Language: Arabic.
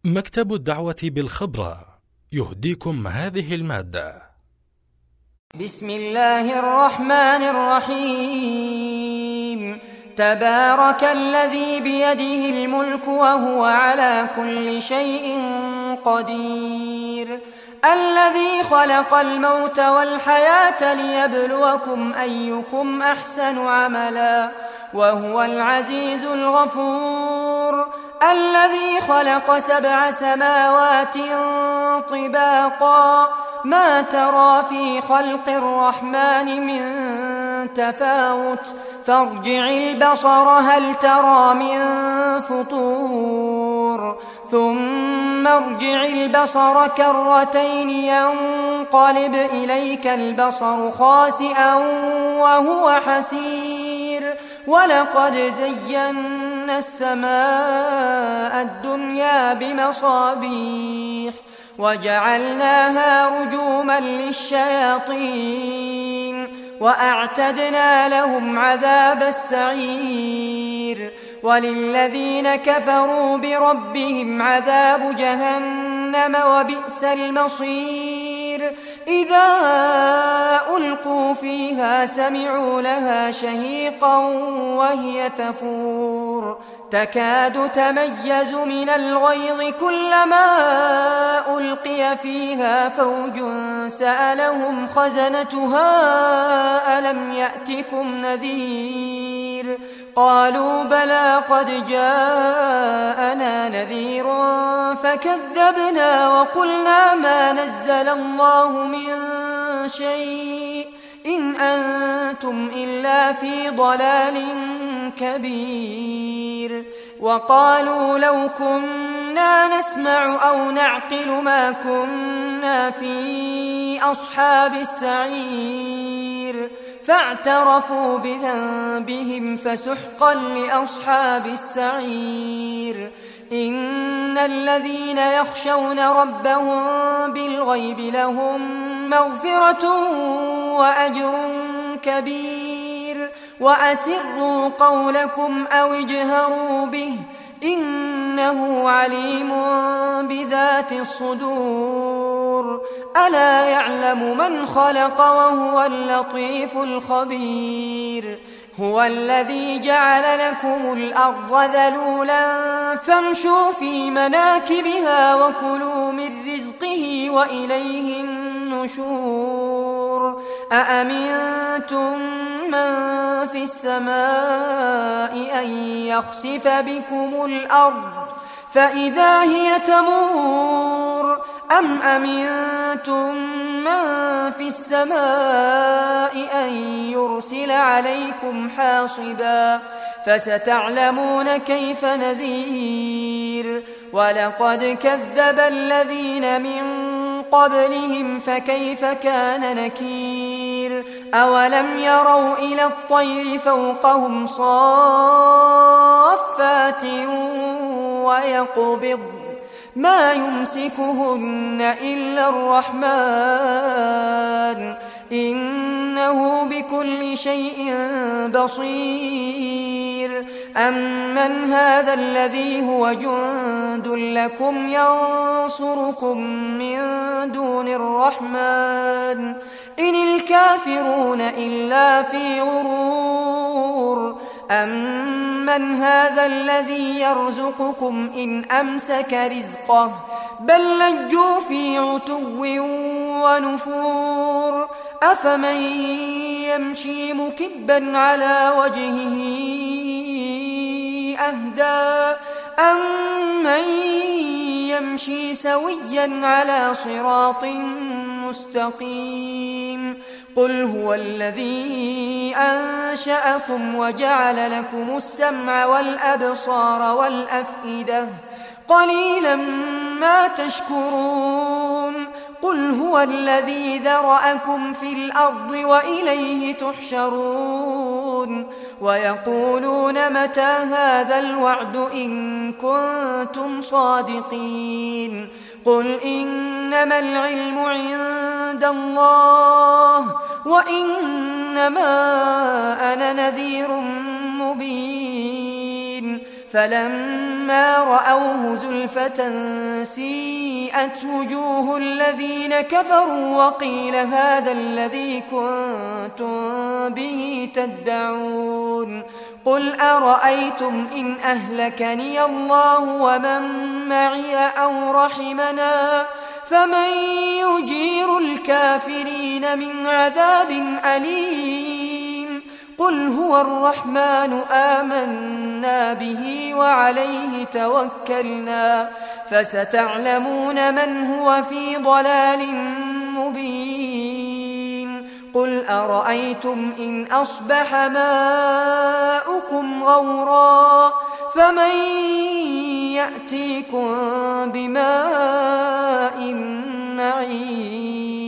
مكتب الدعوة بالخبرة يهديكم هذه المادة. بسم الله الرحمن الرحيم. تبارك الذي بيده الملك وهو على كل شيء قدير، الذي خلق الموت والحياة ليبلوكم أيكم أحسن عملا وهو العزيز الغفور، الذي خلق 7 سماوات طباقا ما ترى في خلق الرحمن من تفاوت فارجع البصر هل ترى من فطور ثم ارجع البصر كرتين ينقلب إليك البصر خاسئا وهو حسير، ولقد زينا السماء الدنيا بمصابيح وجعلناها رجوما للشياطين وأعتدنا لهم عذاب السعير، وللذين كفروا بربهم عذاب جهنم وبئس المصير. إذا ألقوا فيها سمعوا لها شهيقا وهي تفور تكاد تميز من الغيظ كلما ألقي فيها فوج سألهم خزنتها ألم يأتكم نذير قالوا بلى قد جاءنا نذير فكذبنا وقلنا ما نزل الله من شيء إن أنتم إلا في ضلال كبير. وقالوا لو كنا نسمع أو نعقل ما كنا في أصحاب السعير فاعترفوا بذنبهم فسحقا لأصحاب السعير. إن الذين يخشون ربهم بالغيب لهم مغفرة وأجر كبير. وأسروا قولكم أو اجهروا به إنه عليم بذات الصدور. ألا يعلم من خلق وهو اللطيف الخبير. هو الذي جعل لكم الأرض ذلولا فامشوا في مناكبها وكلوا من رزقه وإليه النشور. أأمنتم من في السماء أن يخسف بكم الأرض فإذا هي تمور أم أمنتم من في السماء أن يرسل عليكم حاصبا فستعلمون كيف نذير. ولقد كذب الذين من قبلهم فكيف كان نكير. أولم يروا إلى الطير فوقهم صافات ويقبض ما يمسكهن إلا الرحمن إنه بكل شيء بصير. أمن هذا الذي هو جند لكم ينصركم من دون الرحمن إن الكافرون إلا في غرور. أمن هذا الذي يرزقكم إن أمسك رزقه بل لجوا في عتو ونفور. أفمن يمشي مكبا على وجهه أهدى أمن يمشي سويا على صراط مستقيم. قل هو الذي أنشأكم وجعل لكم السمع والأبصار والأفئدة قليلا ما تشكرون. قل هو الذي ذرأكم في الأرض وإليه تحشرون. ويقولون متى هذا الوعد إن كنتم صادقين. قل إنما العلم عند الله وإنما أنا نذير مبين. فلما رأوه زلفة سيئت وجوه الذين كفروا وقيل هذا الذي كنتم به تدعون قل أرأيتم إن أهلكني الله ومن معي أو رحمنا فمن يجير الكافرين من عذاب أليم قل هو الرحمن آمنا به وعليه توكلنا فستعلمون من هو في ضلال مبين قل أرأيتم إن أصبح ماؤكم غورا فمن يأتيكم بماء معين